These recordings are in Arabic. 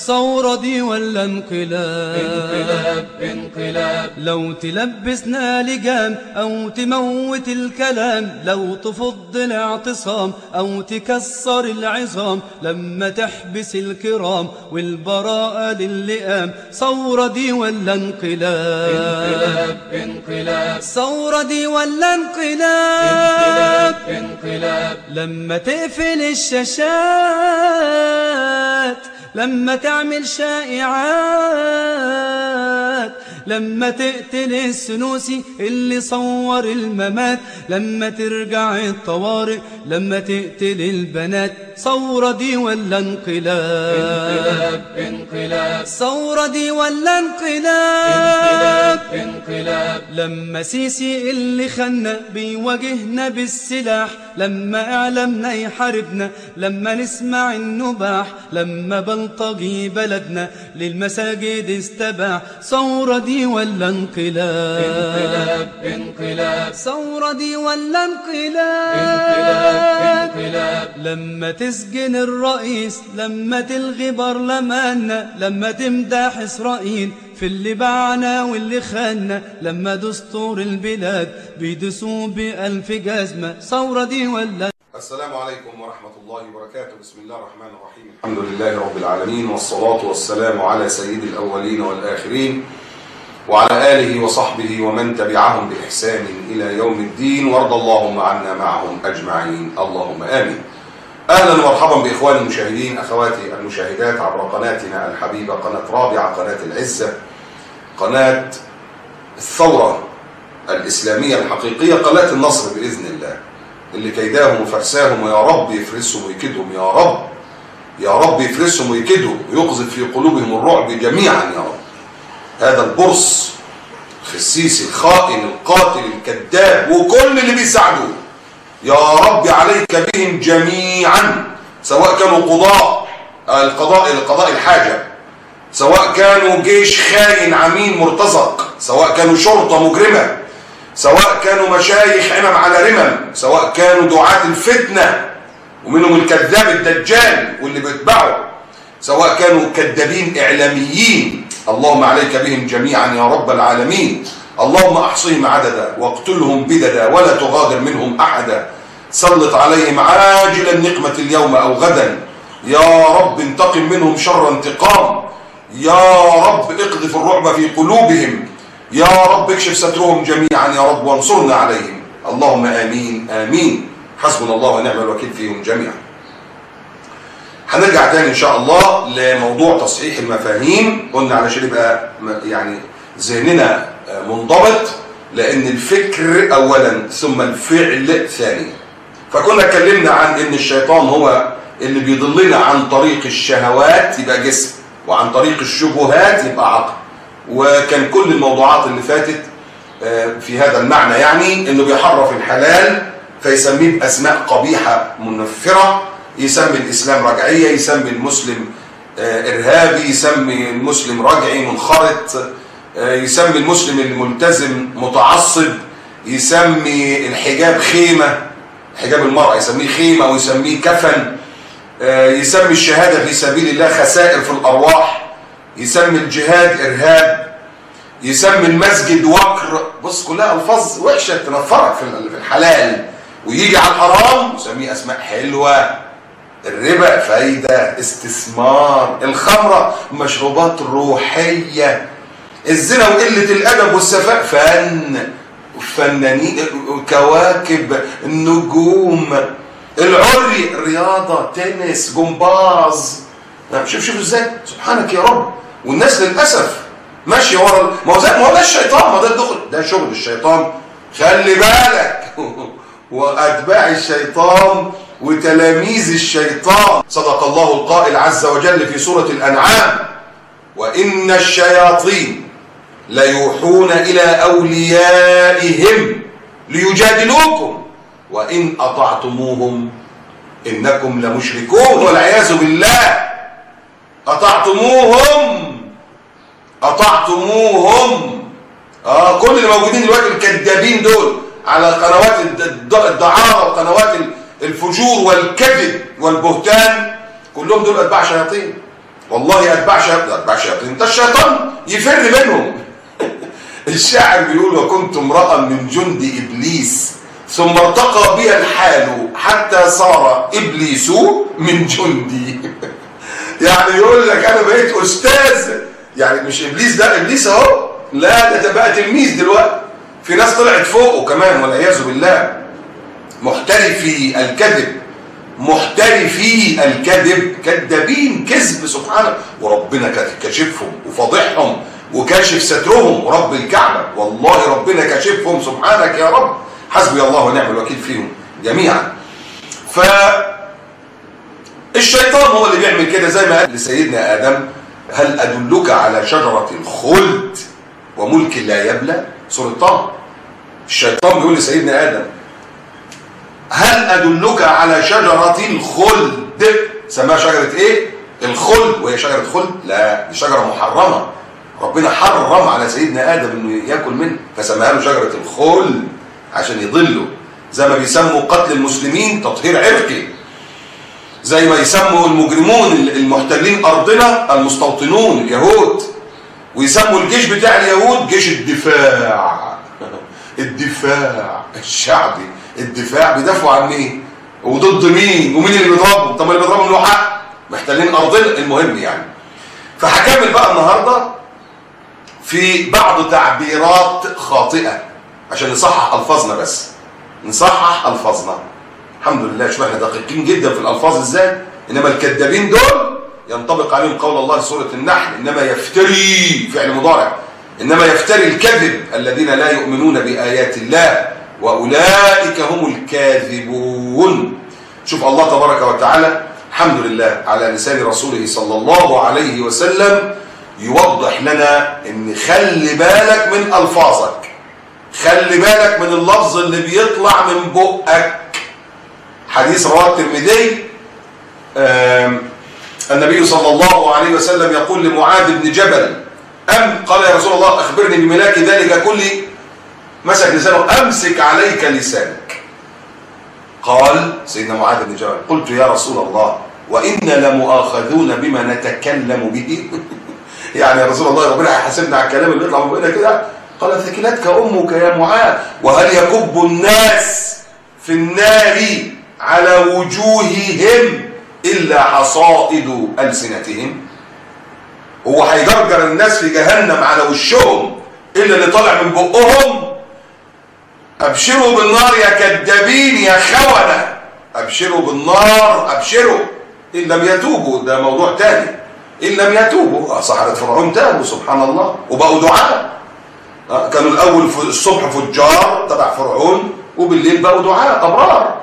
ثورة دي ولا انقلاب؟ انقلاب انقلاب. لو تلبسنا لجام أو تموت الكلام، لو تفض الاعتصام أو تكسر العظام، لما تحبس الكرام والبراءة للئام، ثورة دي ولا انقلاب؟ انقلاب انقلاب. ثورة دي ولا انقلاب انقلاب. لما تقفل الشاشات، لما تعمل شائعات، لما تقتل السنوسي اللي صور الممات، لما ترجع الطوارئ، لما تقتل البنات، ثورة دي ولا انقلاب؟ انقلاب انقلاب. ثورة دي ولا انقلاب انقلاب. لما سيسي اللي خلنا بيواجهنا بالسلاح، لما اعلامنا يحاربنا، لما نسمع النباح، لما بلطجي بلدنا للمساجد استباح، ثورة دي ولا انقلاب؟ انقلاب انقلاب. ثورة دي ولا انقلاب؟ انقلاب انقلاب. لما تسجن الرئيس، لما تلغي برلماننا، لما تمدح إسرائيل في اللي باعنا واللي خاننا، لما دستور البلاد بيدسوا ب1000 جزمة، ثورة دي ولا؟ السلام عليكم ورحمة الله وبركاته. بسم الله الرحمن الرحيم. الحمد لله رب العالمين، والصلاة والسلام على سيد الأولين والآخرين، وعلى آله وصحبه ومن تبعهم بإحسان إلى يوم الدين، وارض اللهم عنا معهم أجمعين، اللهم آمين. أهلا ومرحبا بإخواني المشاهدين، أخواتي المشاهدات عبر قناتنا الحبيبة، قناة رابعة، قناة العزة، قناة الثورة الإسلامية الحقيقية، قناة النصر بإذن الله، اللي كيداهم وفرساهم ويا رب يفرسهم ويكدهم، يا رب يا رب يفرسهم ويكدهم ويقذف في قلوبهم الرعب جميعا يا رب. هذا البرص الخسيسي الخائن القاتل الكذاب وكل اللي بيساعدوه، يا رب عليك بهم جميعا، سواء كانوا القضاء الحاجة، سواء كانوا جيش خاين عمين مرتزق، سواء كانوا شرطة مجرمة، سواء كانوا مشايخ عمم على رمم، سواء كانوا دعاة الفتنة ومنهم الكذاب الدجال واللي بيتبعوا، سواء كانوا كذابين إعلاميين، اللهم عليك بهم جميعا يا رب العالمين. اللهم أحصهم عددا واقتلهم بددا ولا تغادر منهم أحدا، سلط عليهم عاجل النقمة اليوم أو غدا، يا رب انتقم منهم شر انتقام، يا رب اقذف الرعب في قلوبهم، يا رب اكشف سترهم جميعا يا رب، وانصرنا عليهم، اللهم آمين آمين. حسبنا الله ونعم الوكيل فيهم جميعا. هنرجع تاني إن شاء الله لموضوع تصحيح المفاهيم، قلنا علشان يبقى يعني ذهننا منضبط، لأن الفكر أولا ثم الفعل ثانيا. فكنا اتكلمنا عن إن الشيطان هو اللي بيضلنا عن طريق الشهوات يبقى جسم، وعن طريق الشبهات يبقى عقل، وكان كل الموضوعات اللي فاتت في هذا المعنى، يعني إنه بيحرف الحلال فيسميه بأسماء قبيحة منفرة، يسمي الإسلام رجعية، يسمي المسلم إرهابي، يسمي المسلم رجعي منخرط، يسمي المسلم الملتزم متعصب، يسمي الحجاب خيمة، حجاب المرأة يسميه خيمة ويسميه كفن، يسمي الشهادة في سبيل الله خسائر في الأرواح، يسمي الجهاد إرهاب، يسمي المسجد وكر. بص كلها ألفاظ وحشة تنفرك في الحلال، ويجي على الحرام يسميه أسماء حلوة، الربا فايدة، استثمار، الخمرة مشروبات روحية، الزنا وقلة الأدب والسفاء فن، فنانين، كواكب، النجوم، العري، رياضة، تنس، جمباز. شوف ازاي سبحانك يا رب. والناس للأسف ماشية ورا، ما هو ده الشيطان، ما ده الدخل، ده شغل الشيطان، خلي بالك. وأتباع الشيطان وتلاميذ الشيطان. صدق الله القائل عز وجل في سورة الأنعام: وإن الشياطين ليوحون إلى أوليائهم ليجادلوكم وإن أطعتموهم إنكم لمشركون، والعياذ بالله. أطعتموهم كل اللي موجودين دلوقتي الكذابين دول على قنوات الدعارة وقنوات الفجور والكذب والبهتان، كلهم دول أتباع شياطين. والله اتباع شياطين انت الشيطان يفر منهم. الشاعر بيقول وكنت امرأ من جند ابليس ثم ارتقى بي الحال حتى صار ابليس من جندي. يعني يقول لك انا بقيت استاذ، يعني مش ابليس ده ابليس اهو، لا ده بقى تلميذ دلوقتي، في ناس طلعت فوقه كمان والعياذ بالله. محترفي الكذب، محترفي الكذب، كذابين كذب سبحانه، وربنا كاشفهم وفاضحهم وكاشف سترهم ورب الكعبة، والله ربنا كاشفهم سبحانك يا رب، حسبي الله ونعم الوكيل فيهم جميعا. فالشيطان هو اللي بيعمل كده، زي ما قال لسيدنا آدم هل أدلك على شجرة الخلد وملك لا يبلى، سورة طه. الشيطان بيقول لسيدنا آدم هل أدلك على شجرة الخلد، سماها شجرة ايه؟ الخلد، وهي شجرة خلد؟ لا دي شجرة محرمة، ربنا حرم على سيدنا آدم انه ياكل منه فسماها له شجرة الخلد عشان يضله. زي ما بيسموا قتل المسلمين تطهير عرقي، زي ما يسموا المجرمون المحتلين أرضنا المستوطنون اليهود، ويسموا الجيش بتاع اليهود جيش الدفاع. الدفاع الشعبي، الدفاع بيدافعوا عن مين؟ وضد مين؟ ومين اللي بيضربهم؟ طب اللي بيضربهم له حق، محتلين أرضنا. المهم يعني، فهكمل بقى النهارده في بعض تعبيرات خاطئة عشان نصحح ألفاظنا، بس نصحح ألفاظنا. الحمد لله شوف احنا دقيقين جدا في الألفاظ ازاي، انما الكذابين دول ينطبق عليهم قول الله في سورة النحل انما يفتري، فعل مضارع، انما يفتري الكذب الذين لا يؤمنون بآيات الله واولئك هم الكاذبون. شوف الله تبارك وتعالى الحمد لله على لسان رسوله صلى الله عليه وسلم يوضح لنا ان خلي بالك من الفاظك، خلي بالك من اللفظ اللي بيطلع من بقك. حديث رواه الترمذي، النبي صلى الله عليه وسلم يقول لمعاذ بن جبل قال يا رسول الله اخبرني بملاك ذلك كله، مسك لسانه، امسك عليك لسانك. قال سيدنا معاذ بن جبل قلت يا رسول الله وإنا لمؤاخذون بما نتكلم به. يعني يا رسول الله ربنا هيحاسبنا على الكلام اللي بيطلع من بقنا كده؟ قال ثكلتك امك يا معاذ وهل يكب الناس في النار على وجوههم الا حصائد السنتهم؟ هو هيجرجر الناس في جهنم على وشهم الا اللي طالع من بقهم؟ ابشروا بالنار يا كذابين يا خونه، ابشروا بالنار، ابشروا ان لم يتوبوا، ده موضوع تاني. ان لم يتوبوا، سحرة فرعون تابوا سبحان الله وبقوا دعاء. كانوا الاول في الصبح فجار تبع فرعون، وبالليل بقوا دعاء ابرار.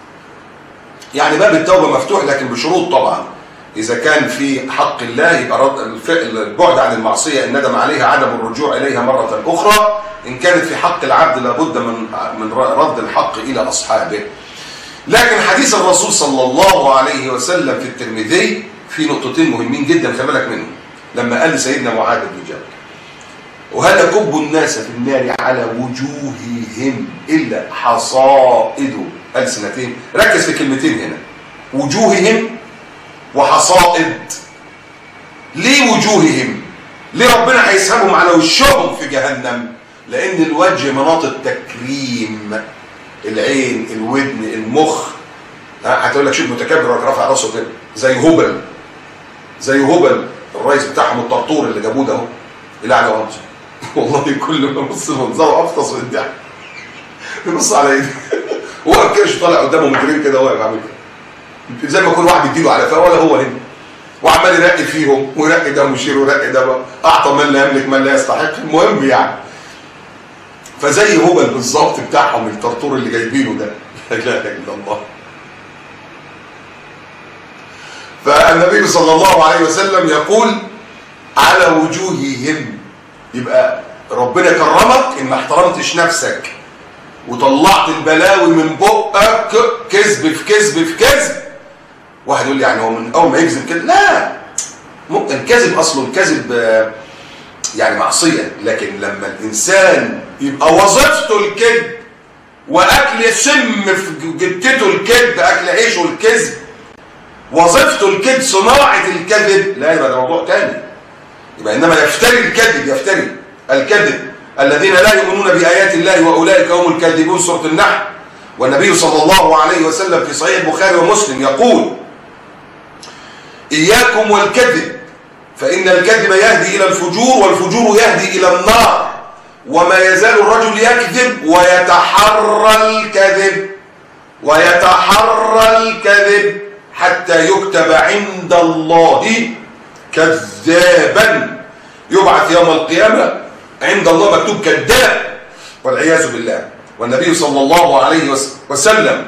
يعني باب التوبه مفتوح لكن بشروط طبعا. اذا كان في حق الله يبقى البعد عن المعصيه الندم عليها، عدم الرجوع اليها مره اخرى. ان كانت في حق العبد لابد من رد الحق الى اصحابه. لكن حديث الرسول صلى الله عليه وسلم في الترمذي في نقطتين مهمين جدا خلي بالك منهم. لما قال لسيدنا معاذ بن جبل وهل يكب الناس في النار على وجوههم الا حصائد السنتهم، ركز في كلمتين هنا، وجوههم وحصائد. ليه وجوههم؟ ليه ربنا هيسحبهم على وشهم في جهنم؟ لان الوجه مناط التكريم، العين، الودن، المخ. هتقول لك شوف متكبر رافع راسه كده زي هبل، زي هبل الرئيس بتاعهم الطرطور اللي جابوه ده اهو يلعن وامشي. والله كل ما ابص منظره افطس من الضحك. بيبص على ايدي هو الكرش طالع قدامه مجرم كده واقف عامل كده زي ما يكون واحد بيديله على فاه ولا هو هنا، وعمال يرقي فيهم ويرقي ده ويشير ويرقي ده، اعطى من لا يملك من لا يستحق. المهم يعني فزي هبل بالظبط بتاعهم الطرطور اللي جايبينه ده. لا اله الا الله. فالنبي صلى الله عليه وسلم يقول على وجوههم. يبقى ربنا كرمك ان ما احترمتش نفسك وطلعت البلاوي من بقك كذب في كذب في كذب. واحد يقول لي يعني هو من اول ما يكذب كده؟ لا، ممكن الكذب اصله الكذب يعني معصيه، لكن لما الانسان يبقى وظيفته الكذب واكل سم في جتته الكذب، اكل عيشه الكذب، وظيفته الكذب، صناعة الكذب، لا يبقى ده موضوع تاني. يبقى إنما يفتري الكذب، يفتري الكذب الذين لا يؤمنون بآيات الله وأولئك هم الكاذبون، سورة النحل. والنبي صلى الله عليه وسلم في صحيح البخاري ومسلم يقول: إياكم والكذب فإن الكذب يهدي إلى الفجور والفجور يهدي إلى النار، وما يزال الرجل يكذب ويتحرى الكذب حتى يكتب عند الله كذابا، يبعث يوم القيامة عند الله مكتوب كذاب والعياذ بالله. والنبي صلى الله عليه وسلم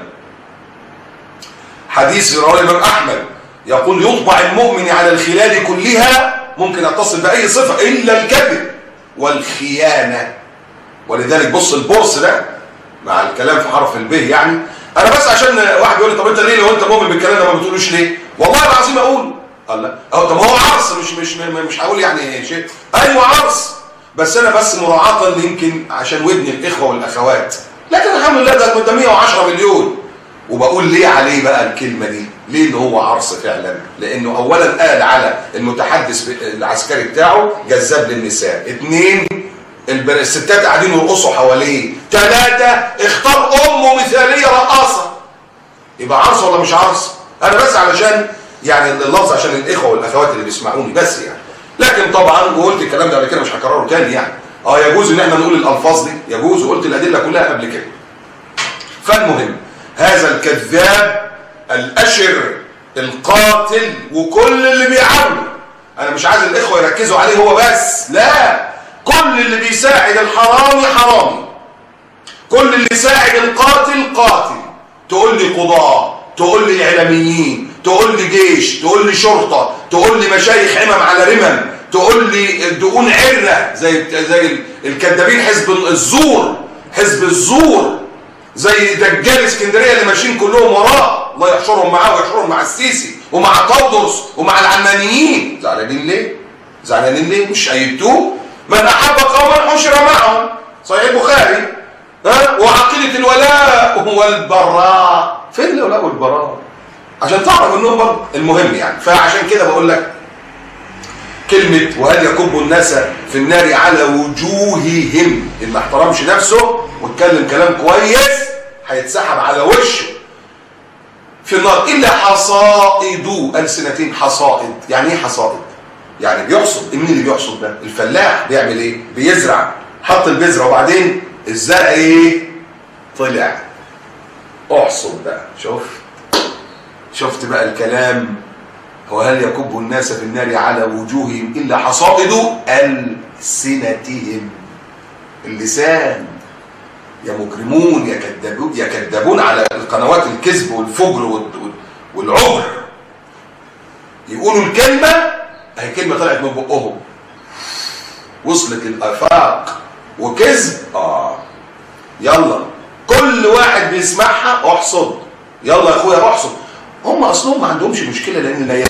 حديث رواه الإمام أحمد يقول: يطبع المؤمن على الخلال كلها، ممكن يتصل بأي صفة إلا الكذب والخيانة. ولذلك بص البورس ده مع الكلام في حرف البه، يعني أنا بس عشان واحد يقول لي طب أنت ليه لو أنت مؤمن بالكلام ده ما بتقولوش ليه؟ والله العظيم أقول الله أهو. طب هو عرس، مش هقول يعني شيء، أيوه عرس، بس أنا بس مراعاة يمكن عشان ودن الإخوة والأخوات، لكن الحمد لله ده 110 مليون. وبقول ليه عليه بقى الكلمة دي؟ ليه إن هو عرس فعلا؟ لأنه أولا قال على المتحدث العسكري بتاعه جذاب للنساء، 2 الستات قاعدين يرقصوا حواليه، 3 اختار أمه مثالية رقاصة. يبقى عرس ولا مش عرس؟ أنا بس علشان يعني اللفظ عشان الإخوة والأخوات اللي بيسمعوني بس يعني. لكن طبعا وقلت الكلام ده قبل كده مش هكرره تاني يعني. يجوز إن احنا نقول الألفاظ دي، يجوز، وقلت الأدلة كلها قبل كده. فالمهم هذا الكذاب الأشر القاتل وكل اللي بيعاونه، أنا مش عايز الإخوة يركزوا عليه هو بس، لا، كل اللي بيساعد الحرامي حرامي، كل اللي يساعد القاتل قاتل. تقول لي قضاة، تقول لي إعلاميين، تقول لي جيش، تقول لي شرطة، تقول لي مشايخ عمم على رمم، تقول لي دقون عرة زي الكذابين، حزب الزور زي دجال اسكندريه اللي ماشيين كلهم وراه، الله يحشرهم معاه ويحشرهم مع السيسي ومع طاودرس ومع العلمانيين. زعلانين ليه؟ مش أيدتوه؟ من أحب قوما حشر معهم، صحيح البخاري. وعقيدة الولاء والبراء، فين الولاء والبراء؟ عشان تعرف انهم برضه المهم يعني. فعشان كده بقول لك كلمة وهل يكب الناس في النار على وجوههم، اللي ما احترمش نفسه واتكلم كلام كويس هيتسحب على وشه في النار إلا حصائد ألسنتين. حصائد يعني ايه حصائد؟ يعني بيحصد. مين اللي بيحصد ده؟ الفلاح. بيعمل ايه؟ بيزرع، حط البذرة وبعدين الزرع ايه؟ طلع. احصد بقى. شفت بقى الكلام؟ وهل يكب الناس في النار على وجوههم إلا حصائد ألسنتهم. اللسان. يا مجرمون يا كذابون على القنوات الكذب والفجر والعبر، يقولوا الكلمة اهي كلمة طلعت من بقهم وصلت الآفاق وكذب. يلا كل واحد بيسمعها احصد، يلا يا اخويا احصد. هم اصلهم ما عندهمش مشكله لان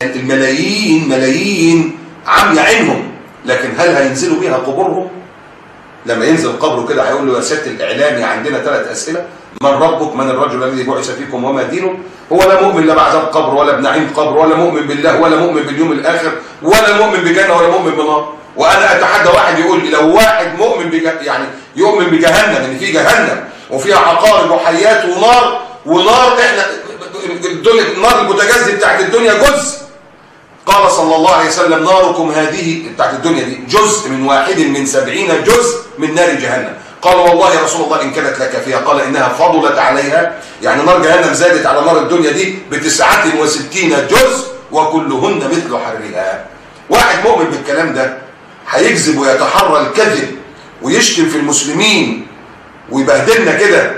الملايين عمي عينهم، لكن هل هينزلوا بيها قبورهم؟ لما ينزل قبره كده هيقول له يا سياده الاعلامي عندنا 3 اسئله: من ربك؟ من الرجل الذي بعث فيكم؟ وما دينه؟ هو لا مؤمن لا بعذاب قبر ولا بنعيم قبر ولا مؤمن بالله ولا مؤمن باليوم الاخر ولا مؤمن بجنه ولا مؤمن بنار. وانا اتحدى واحد يقول لي لو واحد مؤمن يعني يؤمن بجهنم، ان في جهنم وفيها عقارب وحيات ونار احنا نار البوتاجاز دي بتاعت الدنيا جزء. قال صلى الله عليه وسلم: ناركم هذه بتاعت الدنيا دي جزء من 1 من 70 جزء من نار جهنم. قال: والله يا رسول الله إن كانت لكافية. قال: إنها فضلت عليها، يعني نار جهنم زادت على نار الدنيا دي ب69 جزء وكلهن مثل حرها. واحد مؤمن بالكلام ده هيكذب ويتحرى الكذب ويشتم في المسلمين ويبهدلنا كده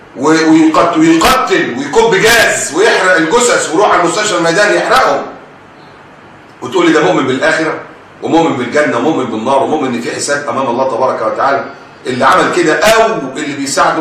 ويقتل ويكب جاز ويحرق الجثث ويروح على المستشفى الميداني يحرقهم، وتقول لي ده مؤمن بالآخرة ومؤمن بالجنة ومؤمن بالنار ومؤمن ان في حساب امام الله تبارك وتعالى. اللي عمل كده او اللي بيساعده.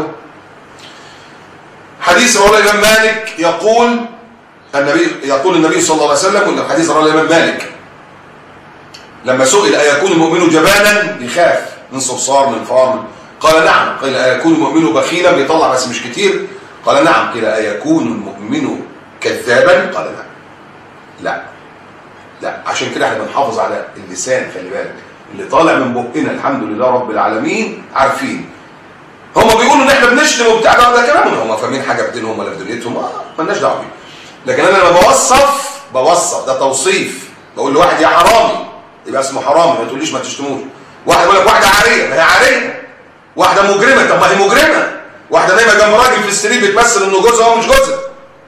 حديث رواه الإمام مالك يقول النبي صلى الله عليه وسلم، الحديث رواه الإمام مالك لما سئل: أيكون المؤمن جبانا؟ يخاف من صرصار من فار؟ قال: نعم. قيل: أيكون المؤمن بخيلا؟ بيطلع بس مش كتير؟ قال: نعم. قيل: أيكون المؤمن كذابا؟ قال: نعم. لا لا، عشان كده احنا بنحافظ على اللسان. خلي بالك اللي طالع من بقنا الحمد لله رب العالمين عارفين. هم بيقولوا ان احنا بنشتم وبتاع، ده كلامهم، هم فاهمين حاجه في دينهم ولا في دنيتهم، مالناش دعوه بيه. لكن انا لما بوصف ده توصيف، بقول لواحد يا حرامي يبقى اسمه حرامي، ما تقوليش ما تشتموش. واحد يقول لك واحده عاريه، ما هي عاريه. واحده مجرمه، طب ما هي مجرمه. واحده نايمه جنب راجل في السرير بتمثل انه جوزها وهو مش جوزها،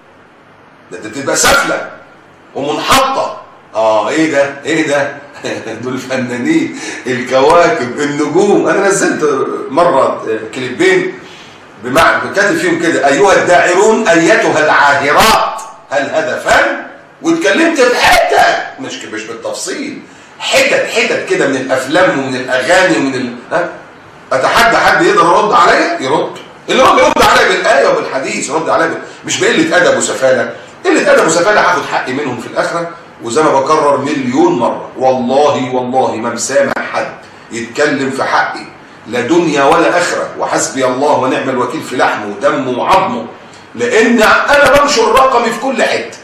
ده بتبقى سافله ومنحطه. ايه ده دول فنانين، الكواكب، النجوم. انا نزلت مره كليبين كاتب فيهم كده: ايها الداعرون ايتها العاهرات، هل هذا فن؟ واتكلمت في حتت مش بالتفصيل، حتت كده من الافلام ومن الاغاني ومن اتحدى حد يقدر يرد عليا، يرد عليا بالايه وبالحديث، يرد عليا مش بقله ادب وسفاله. قله ادب وسفاله هاخد حقي منهم في الاخره. وزي ما بكرر مليون مره، والله ما مسامح حد يتكلم في حقي، لا دنيا ولا اخره، وحسبي الله ونعم الوكيل في لحمه ودمه وعظمه، لان انا بنشر رقمي في كل حته.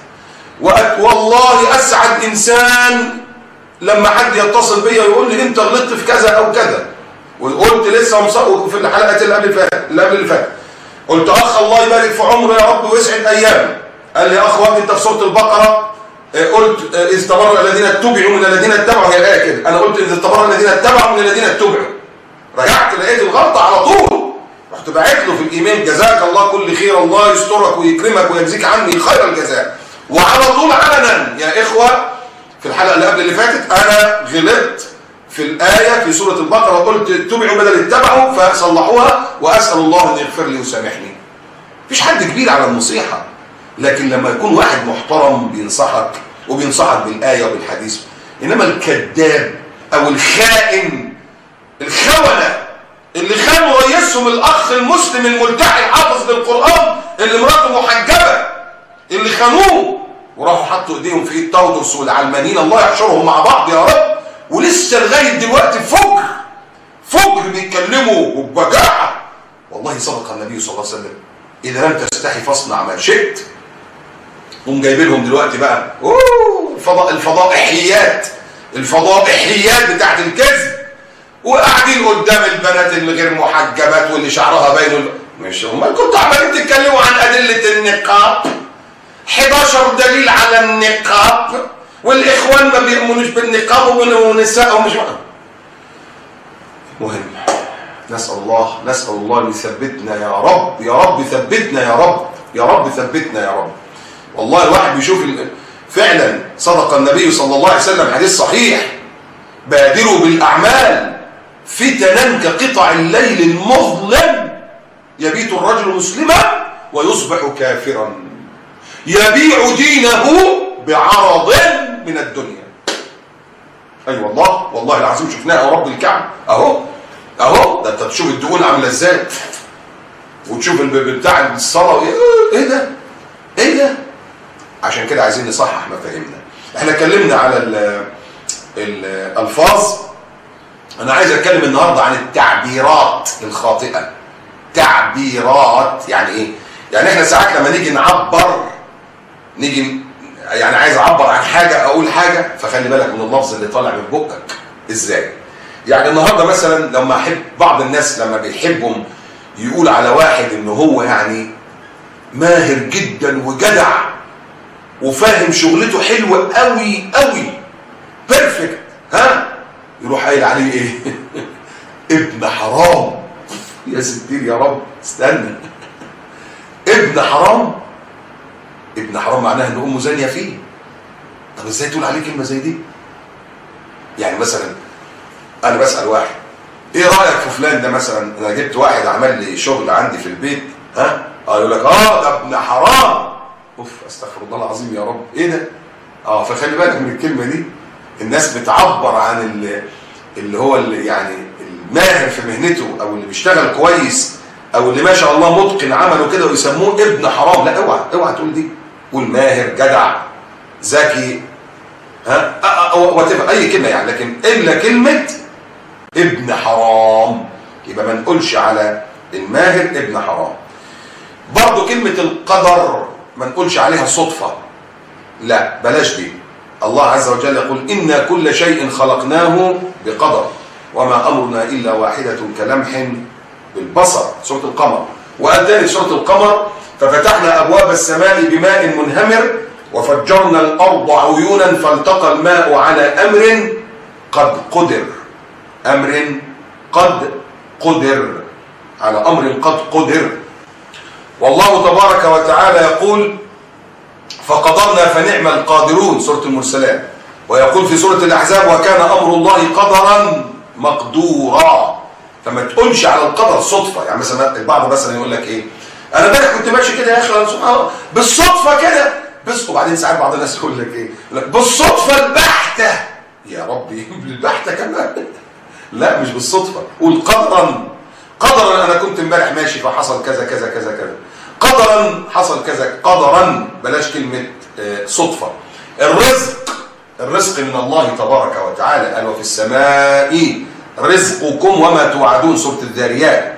والله اسعد انسان لما حد يتصل بيا ويقول لي انت غلطت في كذا او كذا. وقلت لسه في الحلقات اللي قبل اللي فاتت قلت: اخ الله يبارك في عمره يا رب ويسعد ايامه. قال لي: اخ وقت انت في سوره البقره قلت اذ تبرأ الذين اتبعوا من الذين اتبعوا، هي الايه كده. انا قلت اذ تبرأ الذين اتبعوا من الذين اتبعوا. رجعت لقيت الغلطه على طول، رحت باعت له في الايميل: جزاك الله كل خير، الله يسترك ويكرمك ويجزيك عني خير الجزاء. وعلى طول علنا يا اخوه في الحلقه اللي قبل اللي فاتت انا غلطت في الايه في سوره البقره وقلت اتبعوا بدل اتبعوا فصلحوها، واسال الله ان يغفر لي ويسامحني. مفيش حد كبير على النصيحه، لكن لما يكون واحد محترم بينصحك بالايه وبالحديث. انما الكذاب او الخائن، الخونه اللي خانوا رئيسهم الاخ المسلم الملتحي الحافظ للقران اللي مراته محجبه، اللي خانوه وراحوا حطوا ايديهم في ايد تودرس والعلمانيين، الله يحشرهم مع بعض يا رب. ولسه لغايه دلوقتي فجر بيتكلموا وببجاحه. والله صدق النبي صلى الله عليه وسلم: اذا لم تستحي فاصنع ما شئت. هم جايبين لهم دلوقتي بقى الفضائحيات بتاعت الكذب، وقاعدين قدام البنات اللي غير محجبات واللي شعرها باين. مش هم كنتوا عمالين تتكلموا عن ادله النقاب، 11 دليل على النقاب، والاخوان ما بيؤمنوش بالنقاب والنساء ومش مهم. نسال الله ان يثبتنا يا رب ثبتنا يا رب. والله الواحد بيشوف فعلا صدق النبي صلى الله عليه وسلم، حديث صحيح: بادروا بالاعمال فتنا كقطع الليل المظلم، يبيت الرجل مسلما ويصبح كافرا، يبيع دينه بعرض من الدنيا. اي والله العظيم شفناها يا رب الكعب اهو. ده انت تشوف الدهون عامله ازاي، وتشوف بتاع الصلاه ايه ده. عشان كده عايزين نصحح مفاهيمنا. احنا اتكلمنا على الالفاظ. انا عايز اتكلم النهارده عن التعبيرات الخاطئه. تعبيرات يعني ايه؟ يعني احنا ساعات لما نيجي يعني عايز اعبر عن حاجه، اقول حاجه، فخلي بالك من اللفظ اللي طالع من بقك ازاي. يعني النهارده مثلا لما احب بعض الناس لما بيحبهم يقول على واحد ان هو يعني ماهر جدا وجدع وفاهم شغلته حلوه قوي بيرفكت، يروح قايل عليه ايه؟ ابن حرام. يا ستير يا رب، استنى. ابن حرام معناها ان امه زانيه فيه. طب ازاي تقول عليه كلمه زي دي؟ يعني مثلا انا بسال واحد: ايه رايك في فلان ده مثلا؟ انا جبت واحد عمل لي شغل عندي في البيت، يقول لك ده ابن حرام. استغفر الله العظيم يا رب، ايه ده؟ فخلي بالك من الكلمه دي. الناس بتعبر عن اللي هو يعني الماهر في مهنته او اللي بيشتغل كويس او اللي ما شاء الله متقن عمله كده ويسموه ابن حرام. لا، اوعى تقول دي. قول ماهر، جدع، ذكي، اي كلمه يعني، لكن الا كلمه ابن حرام. يبقى ما نقولش على الماهر ابن حرام. برضه كلمه القدر ما نقولش عليها صدفه. لا بلاش دي. الله عز وجل يقول إنا كل شيء خلقناه بقدر وما أمرنا إلا واحدة كلمح بالبصر، سورة القمر. وقال تاني سورة القمر ففتحنا أبواب السماء بماء منهمر وفجرنا الأرض عيونا فالتقى الماء على أمر قد قدر. أمر قد قدر، على أمر قد قدر. والله تبارك وتعالى يقول فقدرنا فنعم القادرون، سورة المرسلات. ويقول في سورة الأحزاب وكان أمر الله قدرا مقدورا. فما تقولش على القدر صدفة. يعني مثلا البعض مثلا يقول لك ايه، انا امبارح كنت ماشي كده يا اخي سبحان الله بالصدفة كده بس، وبعدين ساعات بعض الناس يقول لك ايه، بالصدفة البحتة. يا ربي بالبحتة كمان؟ لا مش بالصدفة، قول قدرا. قدرا انا كنت امبارح ماشي فحصل كذا كذا كذا كذا، قدرا حصل كذا، قدرا بلاش كلمة صدفة. الرزق من الله تبارك وتعالى. قال وفي السماء رزقكم وما توعدون، سورة الذاريات.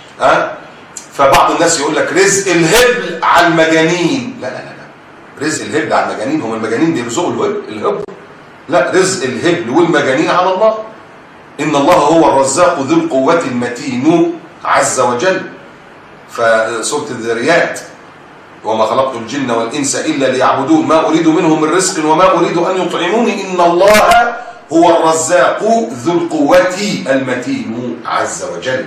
فبعض الناس يقول لك رزق الهبل على المجانين. لا لا لا، رزق الهبل على المجانين؟ هم المجانين بيرزقوا الهبل؟ لا، رزق الهبل والمجانين على الله. إن الله هو الرزاق ذو القوة المتين عز وجل. فسورة الذاريات وما خلقت الجن والإنس إلا ليعبدون ما أريد منهم من رزق وما أريد أن يطعموني إن الله هو الرزاق ذو القوة المتين عز وجل.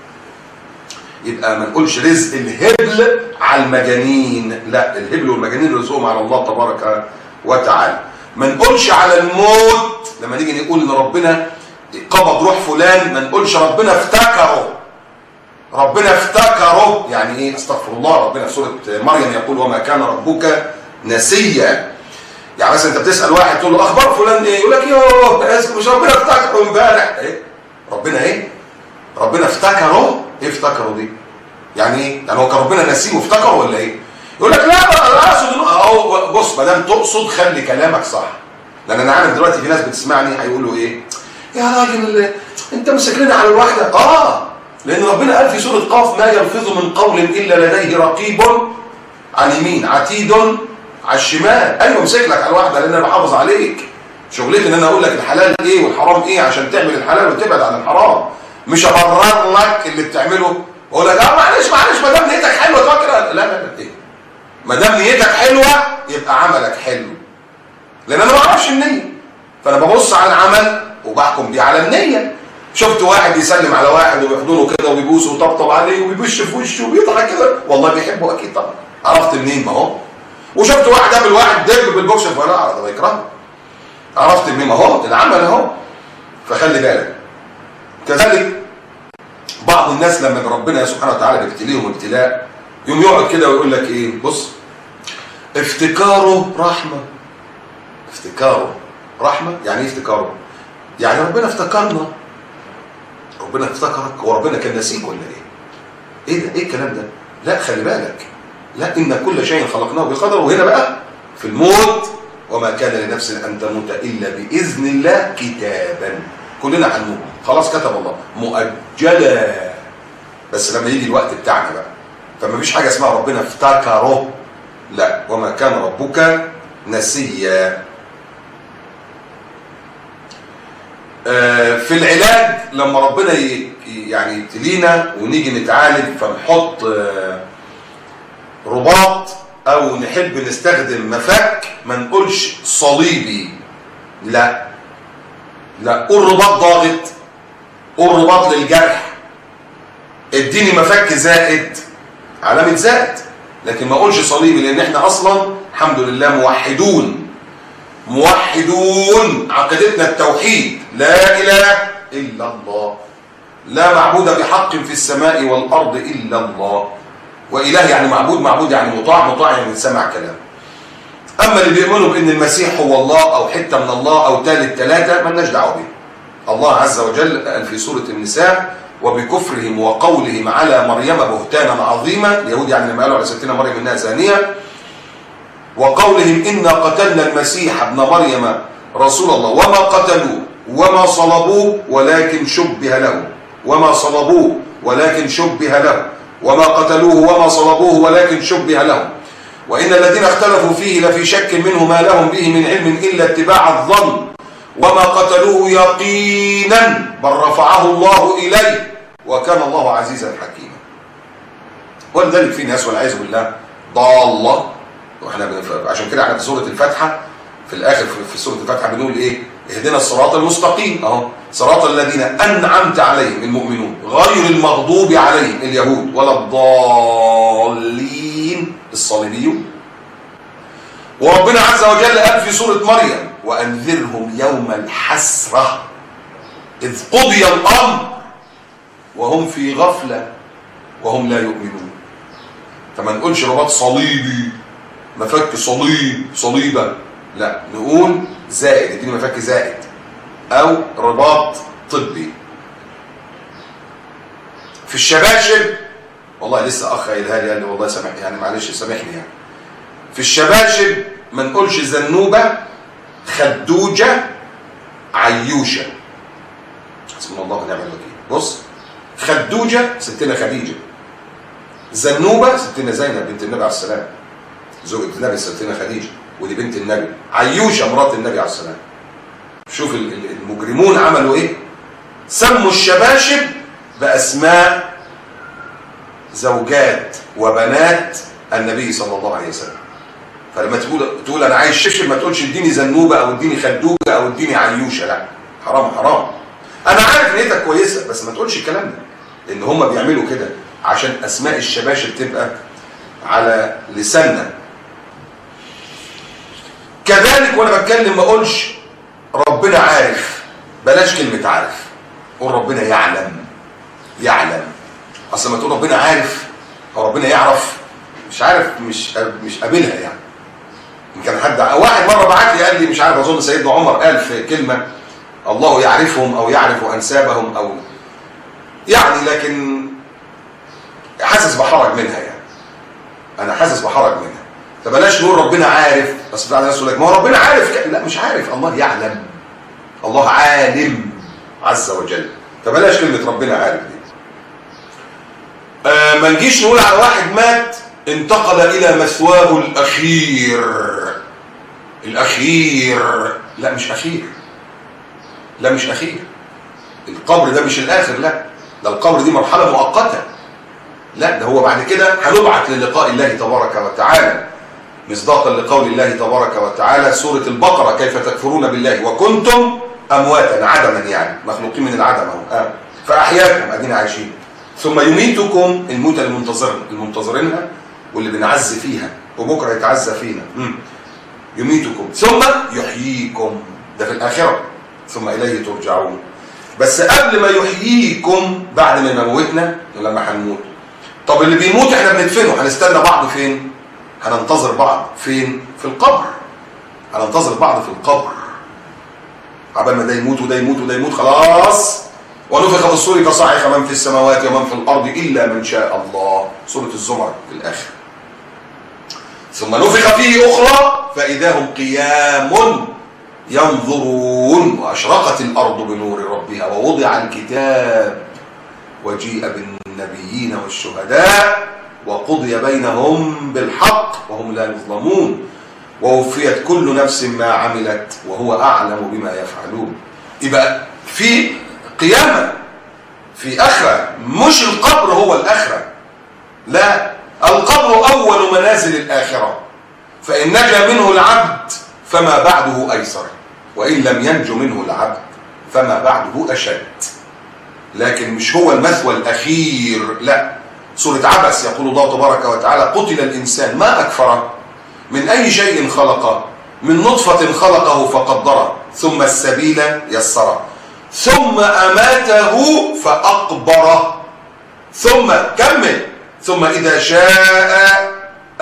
يبقى ما نقولش رزق الهبل على المجانين، لا، الهبل والمجانين رزقهم على الله تبارك وتعالى. ما نقولش على الموت لما نيجي نقول ان ربنا قبض روح فلان، ما نقولش ربنا افتكره. ربنا افتكره يعني ايه؟ استغفر الله. ربنا في سورة مريم يقول وما كان ربك نسيا. يعني مثلا انت بتسأل واحد تقول له اخبار فلان ايه، يقول لك يوه مش ربنا افتكره امبارح. ايه ربنا ايه؟ ربنا افتكره. ايه افتكره دي؟ يعني ايه؟ يعني هو كان ربنا نسيه وافتكره ولا ايه؟ يقول لك لا انا اقصد اهو. بص ما دام تقصد خلي كلامك صح، لان انا عارف دلوقتي في ناس بتسمعني هيقولوا ايه؟ يا راجل انت مسك لنا على الواحده. لان ربنا قال في سوره قاف ما يلفظ من قول الا لديه رقيب على اليمين عتيد على الشمال. ايوه مسك لك على الواحده لان انا بحافظ عليك. شغلتي ان انا اقول لك الحلال ايه والحرام ايه عشان تعمل الحلال وتبعد عن الحرام، مش ابرر لك اللي بتعمله واقول لك معلش ما دام نيتك حلوه توكل. لا لا لا، ايه ما دام نيتك حلوه يبقى عملك حلو، لان انا ما اعرفش النيه، فانا ببص على العمل وبحكم بيه على النيه. شفت واحد يسلم على واحد وبيحضنه كده وبيبوسه ويطبطب عليه وبيبش في وشه وبيضحك كده، والله بيحبه اكيد طبعا. عرفت منين؟ ما هو. وشفت واحد قابل واحد دب بالبوكس فلا ده بيكرهه. عرفت منين؟ ما هو العمل اهو. فخلي بالك. كذلك بعض الناس لما ربنا سبحانه وتعالى بيبتليهم ابتلاء يوم يقعد كده ويقول لك ايه؟ بص افتكاره رحمه. افتكاره رحمه يعني ايه افتكاره؟ يعني ربنا افتكرنا. ربنا افتكرك؟ هو ربنا كان نسيك ولا ايه؟ ايه ده؟ ايه الكلام ده؟ لا خلي بالك. لا إن كل شيء خلقناه بقدر. وهنا بقى في الموت وما كان لنفس أن تموت إلا بإذن الله كتابا. كلنا هنموت خلاص كتب الله مؤجلا، بس لما يجي الوقت بتاعنا بقى. فما فيش حاجة اسمها ربنا افتكره، لا، وما كان ربك نسيا. في العلاج لما ربنا يعني يبتلينا ونيجي نتعالج فنحط رباط او نحب نستخدم مفك، ما نقولش صليبي، لا لا، قول رباط ضاغط، قول رباط للجرح، اديني مفك زائد علامة زائد، لكن ما اقولش صليبي، لان احنا اصلا الحمد لله موحدون عقيدتنا التوحيد، لا اله الا الله، لا معبود بحق في السماء والارض الا الله. وإله يعني معبود يعني مطاع يعني سمع كلام. أما اللي بيؤمنوا بأن المسيح هو الله أو حتة من الله أو ثالث ثلاثة مالناش دعوة به. الله عز وجل قال في سورة النساء وبكفرهم وقولهم على مريم بهتانا عظيما. اليهود يعني لما قالوا على ستنا مريم إنها زانية، وقولهم إنا قتلنا المسيح ابن مريم رسول الله وما قتلوه وما صلبوه ولكن شبه له، وما صلبوه ولكن شبه له، وما قتلوه وما صلبوه ولكن شبه لهم. وإن الذين اختلفوا فيه لفي شك منه ما لهم به من علم إلا اتباع الظن وما قتلوه يقينا بل رفعه الله إليه وكان الله عزيزا حكيما. ولذلك في ناس والعياذ بالله ضالة، عشان كده احنا في سورة الفاتحة في الآخر في سورة الفاتحة بنقول إيه؟ اهدنا الصراط المستقيم، أهو صراط الذين أنعمت عليهم المؤمنون غير المغضوب عليهم اليهود ولا الضالين الصليبيون. وربنا عز وجل قال في سورة مريم وأنذرهم يوم الحسرة إذ قضي الأمر وهم في غفلة وهم لا يؤمنون. فما نقولش رباط صليبي مفك صليبة، لا نقول زائد، اديني مفك زائد او رباط طبي. في الشباشب والله لسه اخ قايلها لي، قال لي والله سامحني يعني معلش سامحني يعني، في الشباشب ما نقولش زنوبه خدوجه عيوشه، حسبنا الله ونعم الوكيل. بص، خدوجه ستنا خديجه، زنوبه ستنا زينب بنت النبي عليه السلام زوجة النبي ستنا خديجه ودي بنت النبي، عيوشه مرات النبي عليه السلام. شوف المجرمون عملوا ايه؟ سموا الشباشب باسماء زوجات وبنات النبي صلى الله عليه وسلم. فلما تقول انا عايز شبشب ما تقولش اديني زنوبه او اديني خدوجه او اديني عيوشه، لا حرام حرام. انا عارف نيتك كويسه بس ما تقولش الكلام ده، لان هم بيعملوا كده عشان اسماء الشباشب تبقى على لساننا. كذلك وانا بتكلم ما اقولش ربنا عارف، بلاش كلمه عارف، قول ربنا يعلم. اصل ما تقول ربنا عارف او ربنا يعرف مش عارف، مش قابلها يعني. ان كان حد واحد مره بعت لي قال لي مش عارف، اظن سيدنا عمر قال في كلمه الله يعرفهم او يعرف انسابهم او يعني، لكن حاسس بحرج منها يعني، انا حاسس بحرج منها. فبلاش نقول ربنا عارف، بس بعض الناس يقول لك ما هو ربنا عارف، لا مش عارف، الله يعلم، الله عالم عز وجل. فبلاش كلمه ربنا عارف دي. ما نجيش نقول على واحد مات انتقل الى مثواه الاخير، لا مش اخير، لا مش اخير. القبر ده مش الاخر، لا ده القبر دي مرحله مؤقته، لا ده هو بعد كده هنبعث للقاء الله تبارك وتعالى، مصداقا لقول الله تبارك وتعالى سورة البقرة كيف تكفرون بالله وكنتم أمواتا عدما، يعني مخلوقين من العدم اهو، فأحياكم أدينا عايشين ثم يميتكم، الموتى المنتظرينها واللي بنعز فيها وبكرة يتعزى فينا، يميتكم ثم يحييكم، ده في الآخرة، ثم إليه ترجعون. بس قبل ما يحييكم بعد ما يموتنا لما هنموت، طب اللي بيموت احنا بندفنه، هنستنى بعض فين؟ هننتظر بعض فين؟ في القبر. هننتظر بعض في القبر عبال ما ده يموت وده يموت وده يموت، خلاص. ونفخ في الصور فصعق من في السماوات ومن في الارض الا من شاء الله، سوره الزمر في الاخر. ثم نفخ فيه اخرى فاذا هم قيام ينظرون واشرقت الارض بنور ربها ووضع الكتاب وجيء بالنبيين والشهداء وقضي بينهم بالحق وهم لا يظلمون ووفيت كل نفس ما عملت وهو أعلم بما يفعلون. يبقى في قيامة، في آخرة، مش القبر هو الآخرة، لا، القبر أول منازل الآخرة، فإن نجا منه العبد فما بعده أيسر، وإن لم ينج منه العبد فما بعده أشد، لكن مش هو المثوى الأخير، لا. سورة عبس يقول الله تبارك وتعالى قتل الإنسان ما أكفره من أي شيء خلقه، من نطفة خلقه فقدره ثم السبيل يسره ثم أماته فأقبره ثم كمل ثم إذا شاء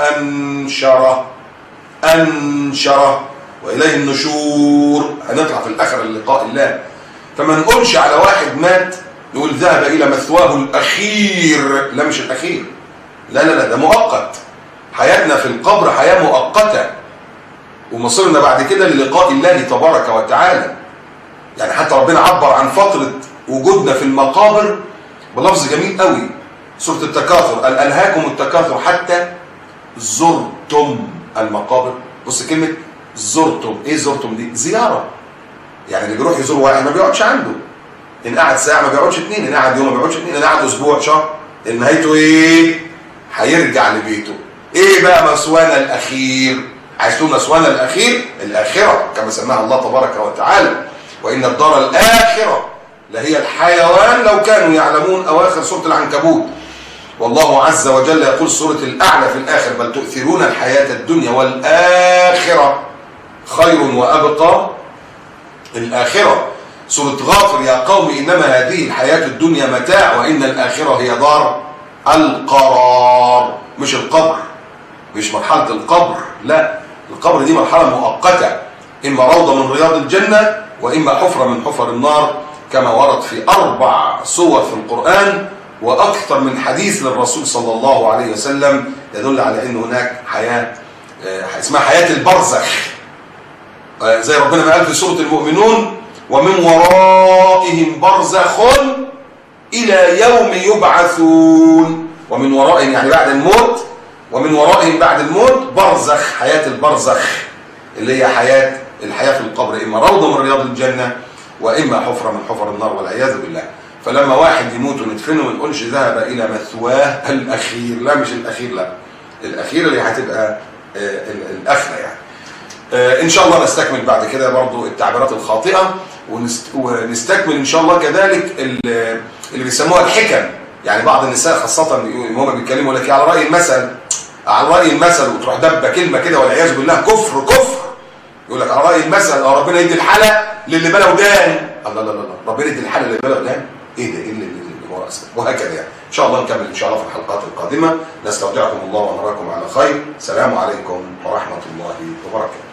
أنشره وإليه النشور. هنطلع في الآخر للقاء الله. فما نقولش على واحد مات نقول ذهب إلى مثواه الأخير، لا مش الأخير، لا لا لا، ده مؤقت. حياتنا في القبر حياة مؤقتة، ومصيرنا بعد كده للقاء الله تبارك وتعالى. يعني حتى ربنا عبر عن فترة وجودنا في المقابر بلفظ جميل قوي، سورة التكاثر، قال ألهاكم التكاثر حتى زرتم المقابر. بص كلمة زرتم، ايه زرتم دي؟ زيارة. يعني اللي بيروح يزور واحد ما بيقعدش عنده، ان قعد ساعة ما بيقعدش اتنين، ان قعد يوم ما بيقعدش اتنين، ان قعد اسبوع شهر، ان نهايته ايه؟ هيرجع لبيته. ايه بقى مثوانا الاخير؟ عايز تقول مثوانا الاخير؟ الاخرة كما سماها الله تبارك وتعالى، وان الدار الاخرة لهي الحيوان لو كانوا يعلمون. اواخر سورة العنكبوت. والله عز وجل يقول سورة الأعلى في الآخر: بل تؤثرون الحياة الدنيا والآخرة خير وأبقى. الآخرة. سورة غافر: يا قوم إنما هذه الحياة الدنيا متاع وإن الآخرة هي دار القرار. مش القبر، مش مرحلة القبر، لا، القبر دي مرحلة مؤقتة، إما روضة من رياض الجنة وإما حفرة من حفر النار، كما ورد في 4 سور في القرآن وأكثر من حديث للرسول صلى الله عليه وسلم يدل على أن هناك حياة اسمها حياة البرزخ، زي ربنا ما قال في سورة المؤمنون: ومن ورائهم برزخ إلى يوم يبعثون. ومن ورائهم يعني بعد الموت، ومن ورائهم بعد الموت برزخ، حياة البرزخ اللي هي الحياة في القبر، إما روضة من رياض الجنة وإما حفرة من حفر النار والعياذ بالله. فلما واحد يموت وندفنه ما نقولش ذهب إلى مثواه الأخير، لا مش الأخير، لا، الأخير اللي هتبقى الآخرة يعني. إن شاء الله نستكمل بعد كده برضو التعبيرات الخاطئة، ونستكمل إن شاء الله كذلك اللي بيسموها الحكم. يعني بعض النساء خاصة هم بيتكلموا لك على رأي المثل، على رأي المثل، وتروح دبة كلمة كده والعياذ بالله كفر كفر. يقول لك على رأي المثل ربنا يدي الحالة للي بلا ودان. الله لا لا لا، ربنا يدي الحالة للي بلا ودان؟ ايه ده؟ ايه اللي هو اسمه؟ وهكذا يعني. ان شاء الله نكمل ان شاء الله في الحلقات القادمة. نستودعكم الله ونراكم على خير. السلام عليكم ورحمة الله وبركاته.